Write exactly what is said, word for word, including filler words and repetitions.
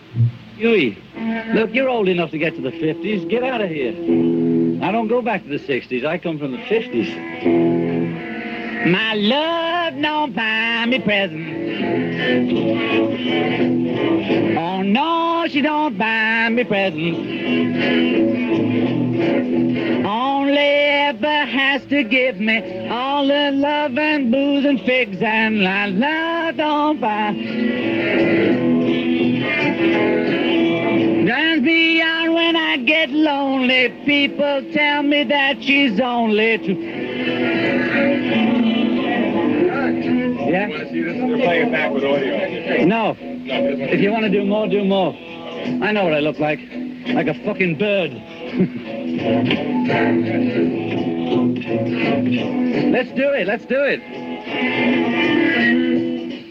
Huey, look, you're old enough to get to the fifties. Get out of here. I don't go back to the sixties. I come from the fifties. My love don't buy me presents. Oh, no, she don't buy me presents. Only ever has to give me all the love and booze and figs, and my love don't buy. Turns me on when I get lonely. People tell me that she's only two. Yeah? You want to see this? They're playing it back with audio. No. If you want to do more, do more. I know what I look like. Like a fucking bird. Let's do it. Let's do it.